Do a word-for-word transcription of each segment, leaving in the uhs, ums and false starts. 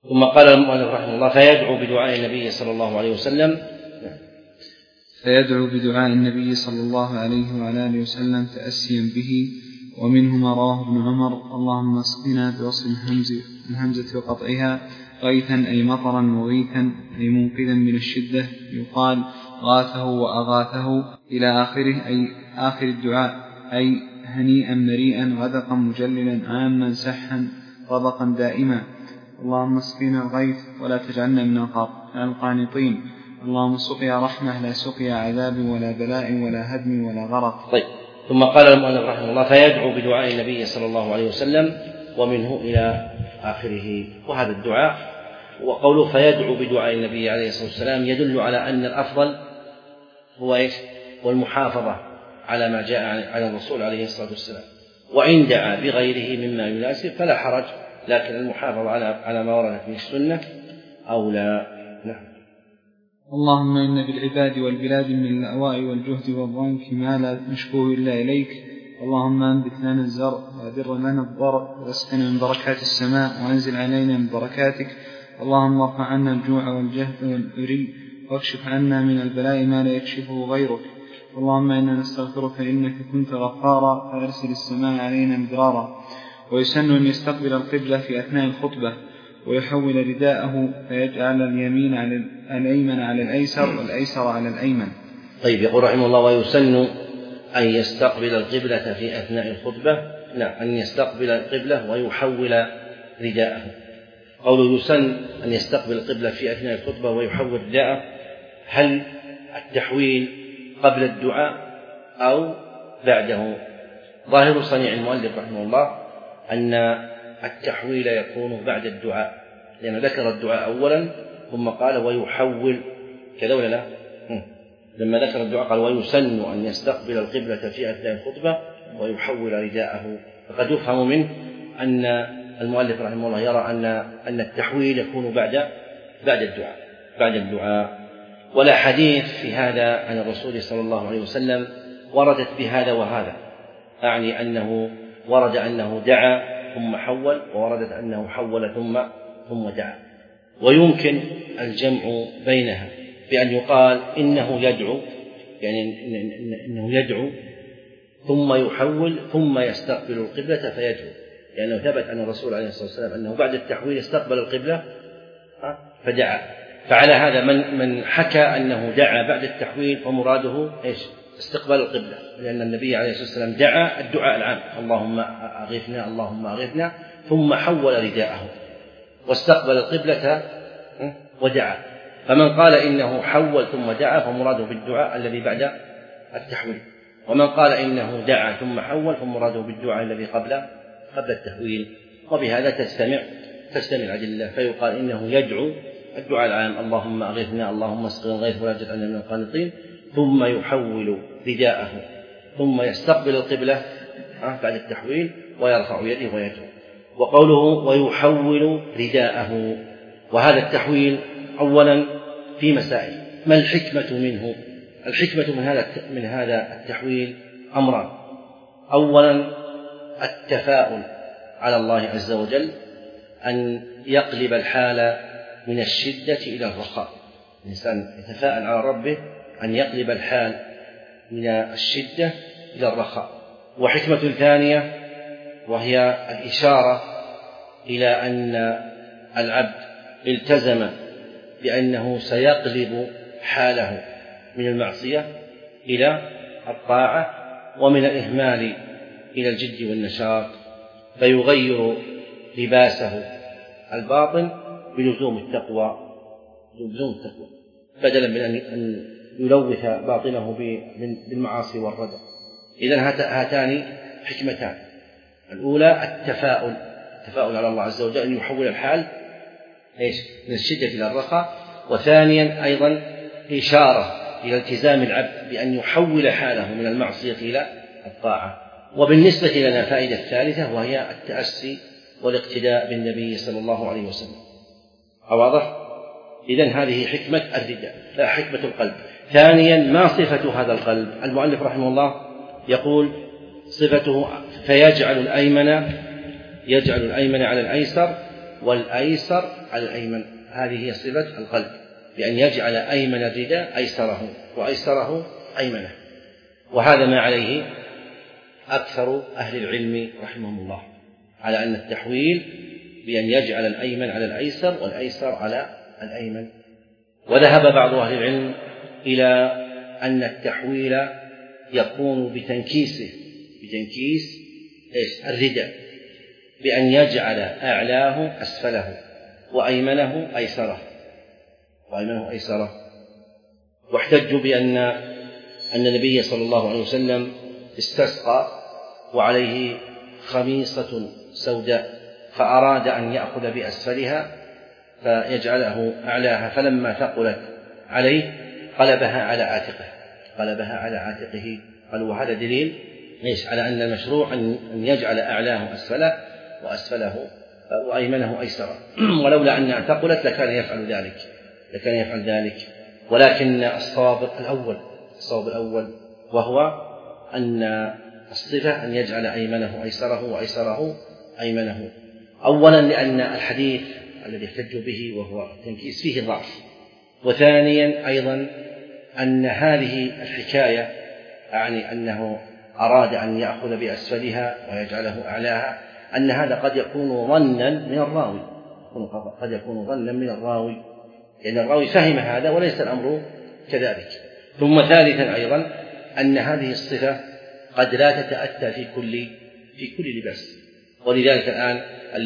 ثم قال المؤلف رحمه الله: فيدعو بدعاء النبي صلى الله عليه وسلم فيدعو بدعاء النبي صلى الله عليه وعلى آله وسلم تأسيا به. ومنه ما رواه ابن عمر: اللهم اسقنا بوصل الهمزة وقطعها غيثا أي مطرا، مغيثا أي منقذا من الشدة، يقال غاثه وأغاثه إلى آخره، أي آخر الدعاء، أي هنيئا مريئا غدقا مجللا عاما سحا ربقا دائما. اللهم اسقنا الغيث ولا تجعلنا من القانطين. اللهم سقيا رحمة لا سقيا عذاب ولا بلاء ولا هدم ولا غرق. طيب. ثم قال المؤلف رحمه الله: فيدعو بدعاء النبي صلى الله عليه وسلم، ومنه إلى آخره. وهذا الدعاء وقوله فيدعو بدعاء النبي عليه الصلاة والسلام يدل على أن الأفضل هو إيش؟ والمحافظة على ما جاء عن الرسول عليه الصلاة والسلام، وإن دعا بغيره مما يناسب فلا حرج، لكن المحافظة على على ما ورد في السنة أولى. نعم. اللهم إن بالعباد والبلاد من الأواء والجهد والضنك ما لا نشكوه إلا إليك. اللهم أنبت لنا الزرع وأدر لنا الضرع واسقنا من بركات السماء وأنزل علينا من بركاتك. اللهم ارفع عنا الجوع والجهد والعري واكشف عنا من البلاء ما لا يكشفه غيرك. اللهم إنا نستغفرك إنك كنت غفارا فأرسل السماء علينا مدرارا. ويسن أن يستقبل القبلة في أثناء الخطبة ويحول رداءه فيجعل اليمين على الأيمن على الأيسر والأيسر على الأيمن. طيب. يقول رحمه الله: ويسن أن يستقبل القبلة في أثناء الخطبة. لا، أن يستقبل القبلة ويحول رداءه. قوله يسن أن يستقبل القبلة في أثناء الخطبة ويحول رداءه، هل التحويل قبل الدعاء أو بعده؟ ظاهر صنيع المؤلف رحمه الله أن التحويل يكون بعد الدعاء، لأنه ذكر الدعاء أولا ثم قال ويحول، كذا ولا لا؟ لما ذكر الدعاء قال ويسن أن يستقبل القبلة في أثناء الخطبة ويحول رداءه، فقد يفهم منه أن المؤلف رحمه الله يرى أن أن التحويل يكون بعد بعد الدعاء بعد الدعاء ولا حديث في هذا عن الرسول صلى الله عليه وسلم وردت بهذا وهذا، أعني أنه ورد أنه دعا ثم حول، ووردت أنه حول ثم ثم دعا. ويمكن الجمع بينها بأن يقال إنه يدعو، يعني إنه يدعو ثم يحول ثم يستقبل القبلة فيدعو، لأنه ثبت أن الرسول عليه الصلاة والسلام أنه بعد التحويل استقبل القبلة فدعا. فعلى هذا من من حكى أنه دعا بعد التحويل فمراده إيش؟ استقبال القبلة، لأن النبي عليه الصلاة والسلام دعا الدعاء العام اللهم أغثنا اللهم أغثنا، ثم حول رداءه واستقبل القبلة ودعا. فمن قال إنه حول ثم دعا فمراده بالدعاء الذي بعد التحويل، ومن قال إنه دعا ثم حول فمراده بالدعاء الذي قبل قبل التحويل. وبهذا تجتمع تجتمع الأدلة، فيقال إنه يدعو الدعاء العام اللهم أغثنا اللهم اسقنا الغيث ولا تجعلنا من القانطين، ثم يحول رداءه ثم يستقبل القبلة بعد التحويل ويرفع يده ويدعو. وقوله ويحول رداءه، وهذا التحويل أولا في مسائل: ما الحكمة منه؟ الحكمة من هذا من هذا التحويل أمران: أولا التفاؤل على الله عز وجل، أن يقلب الحال من الشدة إلى الرخاء، الإنسان يتفاءل على ربه أن يقلب الحال من الشدة إلى الرخاء. وحكمة ثانية وهي الإشارة إلى أن العبد التزم بأنه سيقلب حاله من المعصية إلى الطاعة ومن الإهمال إلى الجد والنشاط، فيغير لباسه الباطن بلزوم التقوى بلزوم التقوى بدلا من أن يلوث باطنه بالمعاصي والردى. إذن هاتان حكمتان: الأولى التفاؤل التفاؤل على الله عز وجل أن يحول الحال إيش؟ من الشدة إلى الرخاء، وثانيا أيضا إشارة إلى التزام العبد بأن يحول حاله من المعصية إلى الطاعة. وبالنسبة لنا فائدة ثالثة وهي التأسي والاقتداء بالنبي صلى الله عليه وسلم. واضح؟ إذن هذه حكمة الرداء، لا حكمة القلب. ثانيا ما صفة هذا القلب؟ المؤلف رحمه الله يقول صفته فيجعل الأيمن يجعل الأيمن على الأيسر والأيسر على الأيمن. هذه هي صفة القلب، بأن يجعل أيمن الرداء أيسره وأيسره أيمنه. وهذا ما عليه أكثر أهل العلم رحمهم الله، على أن التحويل بأن يجعل الأيمن على الأيسر والأيسر على الأيمن. وذهب بعض أهل العلم إلى أن التحويل يكون بتنكيسه بتنكيس إيش؟ الرداء، بأن يجعل أعلاه أسفله وأيمنه أيسره وأيمنه أيسره واحتجوا بأن أن النبي صلى الله عليه وسلم استسقى وعليه خميصة سوداء، فأراد أن يأخذ بأسفلها فيجعله أعلاها، فلما ثقلت عليه قلبها على عاتقه قلبها على عاتقه قالوا وهذا دليل ليش على أن المشروع أن يجعل أعلاه أسفله وأسفله وأيمنه أيسره. ولولا أنها ثقلت لكان يفعل ذلك لكان يفعل ذلك ولكن الصواب الأول الصواب الأول وهو أن الصفة أن يجعل أيمنه أيسره وأيسره أيمنه، أولا لأن الحديث الذي احتجوا به وهو التنكيس فيه ضعف، وثانيا أيضا أن هذه الحكاية يعني أنه أراد أن يأخذ بأسفلها ويجعله أعلاها، أن هذا قد يكون ظنا من الراوي قد يكون ظنا من الراوي لأن الراوي فهم هذا وليس الأمر كذلك. ثم ثالثا أيضا أن هذه الصفة قد لا تتأتى في كل في كل لباس، ولذلك الآن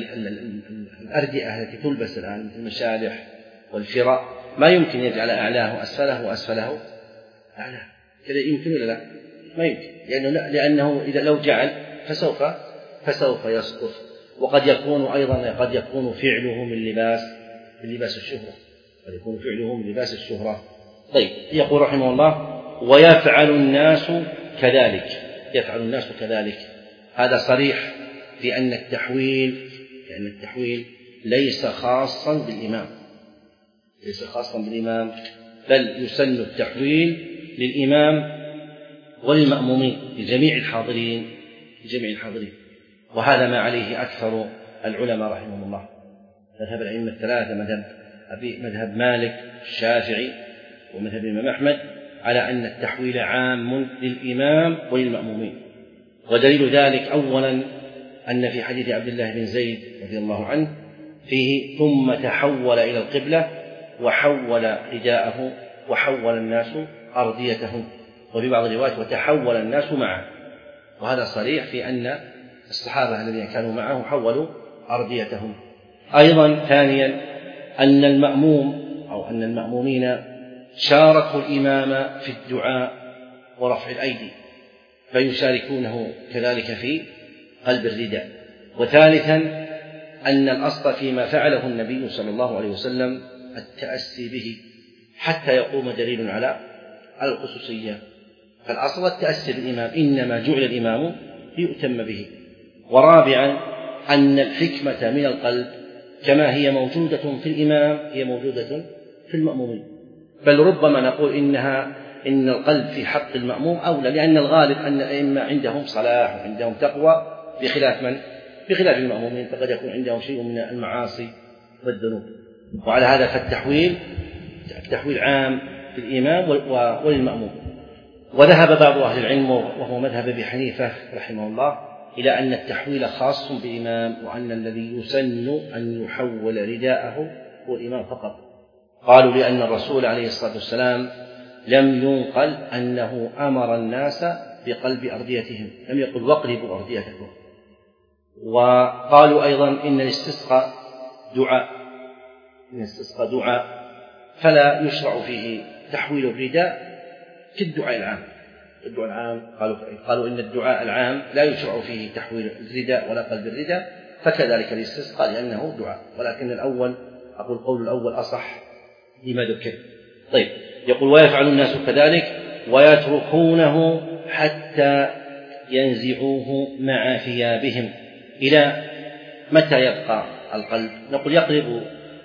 الأردئة التي تلبس الآن مثل المشالح والفراء ما يمكن يجعل أعلاه أسفله وأسفله أعلاه، كذا يمكن ولا لا؟ ما يمكن، لأنه, لأنه إذا لو جعل فسوف فسوف يسقط. وقد يكون أيضا قد يكون فعله من لباس من لباس الشهرة قد يكون فعله من لباس الشهرة. طيب، يقول رحمه الله ويفعل الناس كذلك يفعل الناس كذلك. هذا صريح في أن التحويل لأن التحويل ليس خاصا بالإمام ليس خاصا بالإمام بل يسن التحويل للإمام وللمأمومين لجميع الحاضرين لجميع الحاضرين وهذا ما عليه أكثر العلماء رحمهم الله، مذهب الأئمة الثلاثة، مذهب أبي مذهب مالك الشافعي ومذهب الإمام أحمد، على أن التحويل عام للإمام وللمأمومين. ودليل ذلك أولا أن في حديث عبد الله بن زيد رضي الله عنه فيه ثم تحول إلى القبلة وحول رداءه وحول الناس أرضيتهم، وفي بعض الروايات وتحول الناس معه، وهذا صريح في أن الصحابة الذين كانوا معه حولوا أرضيتهم. أيضا ثانيا أن المأموم أو أن المأمومين شاركوا الإمام في الدعاء ورفع الأيدي فيشاركونه كذلك في قلب الرداء. وثالثا أن الأصل فيما فعله النبي صلى الله عليه وسلم التأسي به حتى يقوم دليل على الخصوصية، فالأصل التأسي بالإمام، إنما جعل الإمام ليؤتم به. ورابعا أن الحكمة من القلب كما هي موجودة في الإمام هي موجودة في المأمومين، بل ربما نقول إنها إن القلب في حق المأموم أولى، لأن الغالب أن الأئمة عندهم صلاح وعندهم تقوى بخلاف من؟ بخلاف المأمومين، فقد يكون عندهم شيء من المعاصي والذنوب. وعلى هذا فالتحويل التحويل عام في الإمام وللمأموم. وذهب بعض أهل العلم وهو مذهب أبي حنيفة رحمه الله إلى أن التحويل خاص بالإمام، وأن الذي يسن أن يحول رداءه هو الإمام فقط. قالوا لأن الرسول عليه الصلاة والسلام لم ينقل أنه أمر الناس بقلب أرضيتهم، لم يقل واقلبوا أرضيتكم. وقالوا أيضا إن الاستسقاء دعاء إن الاستسقاء دعاء فلا يشرع فيه تحويل الرداء كالدعاء العام الدعاء العام قالوا قالوا إن الدعاء العام لا يشرع فيه تحويل الرداء ولا قلب الرداء، فكذلك الاستسقاء لأنه دعاء، ولكن الأول أقول القول الأول أصح لما ذكر. طيب، يقول ويفعل الناس كذلك ويتركونه حتى ينزعوه مع ثيابهم. إلى متى يبقى القلب؟ نقول يقلب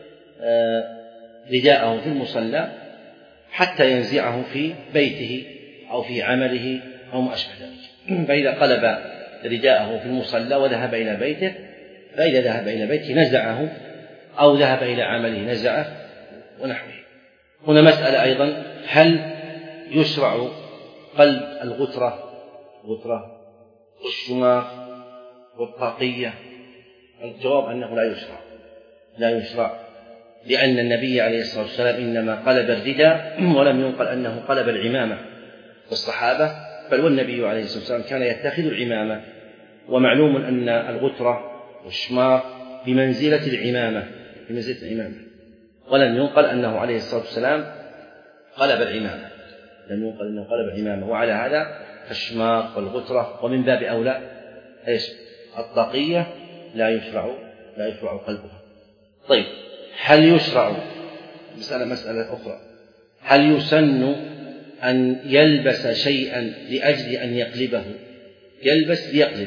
رداءه في المصلى حتى ينزعه في بيته أو في عمله أو ما أشبه ذلك. فإذا قلب رداءه في المصلى وذهب إلى بيته فإذا ذهب إلى بيته نزعه أو ذهب إلى عمله نزعه ونحوه. هنا مسألة أيضا، هل يشرع قلب الغترة الغترة والشماغ والطاقية؟ الجواب أنه لا يشرع لا يشرع لأن النبي عليه الصلاة والسلام إنما قلب الرداء ولم ينقل أنه قلب العمامة والصحابة، بل والنبي عليه الصلاة والسلام كان يتخذ العمامة، ومعلوم أن الغترة والشماغ بمنزلة العمامة بمنزلة العمامة ولم ينقل أنه عليه الصلاة والسلام قلب العمامة لم ينقل أنه قلب العمامة. وعلى هذا الشماغ والغترة ومن باب أولى إيش الطاقية لا يشرع لا يشرع قلبها. طيب، هل يشرع مسألة مسألة أخرى هل يسن أن يلبس شيئا لأجل أن يقلبه؟ يلبس ليقلب،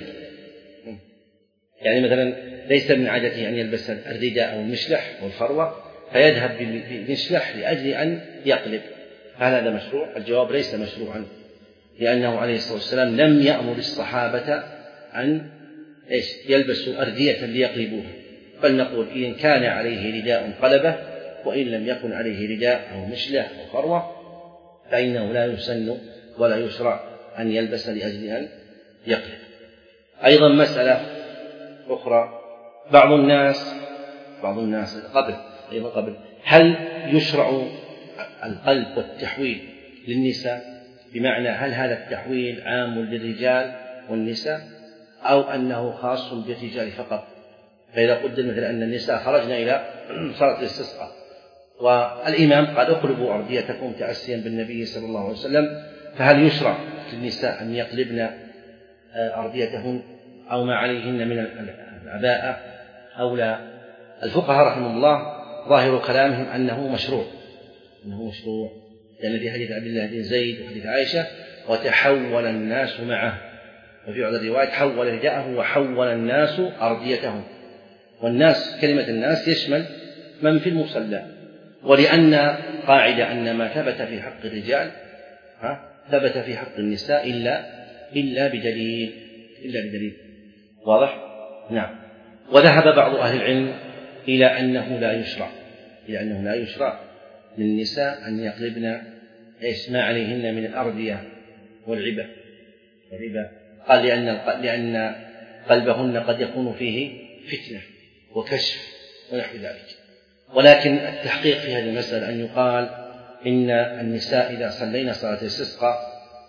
يعني مثلا ليس من عادته أن يلبس الرداء أو المشلح والفروة فيذهب بالمشلح لأجل أن يقلب، هل هذا مشروع؟ الجواب ليس مشروعا، لأنه عليه الصلاة والسلام لم يأمر الصحابة أن إيش يلبسوا أردية ليقلبوها، بل نقول إن كان عليه رداء قلبه، وإن لم يكن عليه رداء أو مشلح أو فروة فإنه لا يسن ولا يشرع أن يلبس لأجل أن يقلب. أيضا مسألة أخرى، بعض الناس بعض الناس قبل أيضا قبل هل يشرع القلب والتحويل للنساء؟ بمعنى هل هذا التحويل عام للرجال والنساء أو أنه خاص بالرجال فقط؟ فإذا قدر مثلا أن النساء خرجنا إلى صلاة الاستسقاء والإمام قال اقلبوا أرديتكم تأسيا بالنبي صلى الله عليه وسلم، فهل يشرع للنساء أن يقلبن أرديتهن أو ما عليهن من العباءة أو لا؟ الفقهاء رحمهم الله ظاهر كلامهم أنه مشروع أنه مشروع لأن في حديث عبد الله بن زيد وحديث عائشة وتحول الناس معه، وفي بعض الروايات حول رداءه وحول الناس أرديتهم، والناس كلمة الناس يشمل من في المصلى، ولأن قاعدة أن ما ثبت في حق الرجال ها ثبت في حق النساء إلا إلا بدليل إلا بدليل واضح؟ نعم. وذهب بعض أهل العلم إلى أنه لا يشرع إلى أنه لا يشرع للنساء أن يقلبن إيش ما عليهن من الأردية والعبا والعبا قال لأن لأن قلبهن قد يكون فيه فتنة وكشف ونحو ذلك. ولكن التحقيق في هذه المسألة أن يقال إن النساء إذا صلينا صلاة الاستسقاء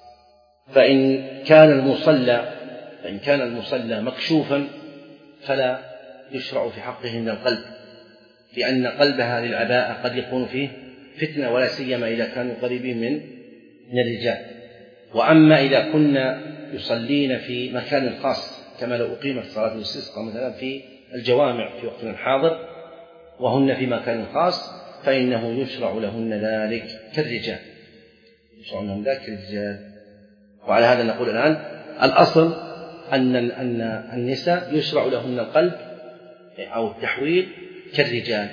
فإن كان المصلى فإن كان المصلى مكشوفا فلا يشرع في حقهن القلب، لأن قلبها للعباءة قد يكون فيه فتنة، ولا سيما إذا كانوا قريبين من من الرجال. وأما إذا كنا يصلين في مكان خاص كما لو أقيمت صلاة الاستسقاء مثلا في الجوامع في وقتنا الحاضر وهن في مكان خاص فإنه يشرع لهن ذلك كالرجال يشرع لهن ذلك كالرجال. وعلى هذا نقول الآن الأصل أن أن النساء يشرع لهن القلب أو التحويل كالرجال،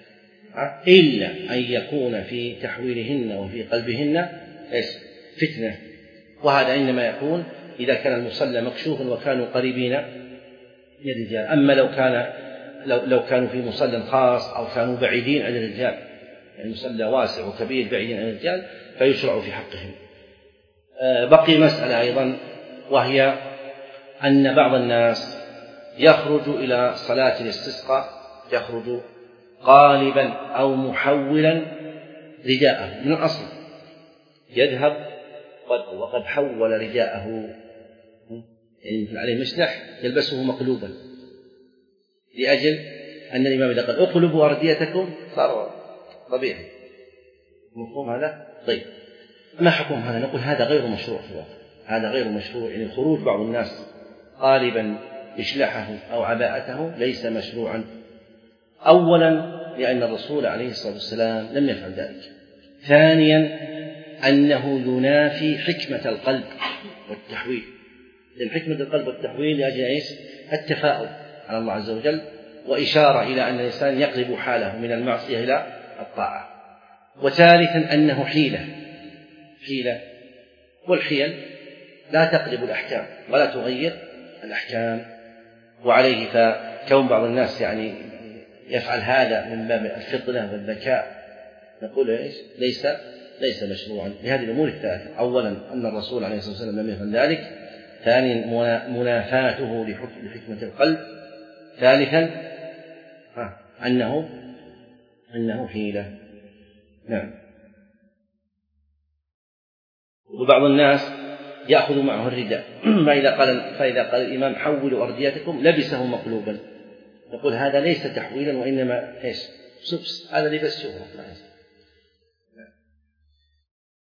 إلا أن يكون في تحويلهن وفي قلبهن فتنة، وهذا إنما يكون إذا كان المصلى مكشوفا وكانوا قريبين من الرجال. أما لو كان لو, لو كانوا في مصلى خاص أو كانوا بعيدين عن الرجال، يعني مصلى واسع وكبير بعيدين عن الرجال فيشرع في حقهم. بقي مسألة أيضا، وهي أن بعض الناس يخرج إلى صلاة الاستسقاء يخرج قالبا أو محولا رداءه من الأصل، يذهب وقد حول رداءه يعني مثل عليه مشلح يلبسه مقلوبا لأجل أن الإمام إذا قال اقلبوا أرديتكم صار طبيعي. مفهوم هذا؟ طيب، ما حكم هذا؟ نقول هذا غير مشروع في الواقع، هذا غير مشروع، يعني خروج بعض الناس قالبا إشلاحه أو عباءته ليس مشروعا. أولا لأن الرسول عليه الصلاة والسلام لم يفعل ذلك. ثانيا أنه ينافي حكمة القلب والتحويل، لأن حكمة القلب والتحويل لأجل إيش؟ التفاؤل على الله عز وجل، وإشارة إلى أن الإنسان يقلب حاله من المعصية إلى الطاعة. وثالثا أنه حيلة حيلة والحيل لا تقلب الأحكام ولا تغير الأحكام. وعليه فكون بعض الناس يعني يفعل هذا من باب الفطنة والذكاء نقول إيش ليس ليس مشروعا لهذه الأمور الثلاثة. أولا أن الرسول عليه الصلاة والسلام لم يفعل ذلك. ثانيا منافاته لحكمة القلب. ثالثا أنه أنه حيلة. نعم. وبعض الناس يأخذ معه الرداء فإذا قال فإذا قال الإمام حولوا أرديتكم لبسه مقلوبا، نقول هذا ليس تحويلا وإنما إيش؟ هذا لبس شهرة.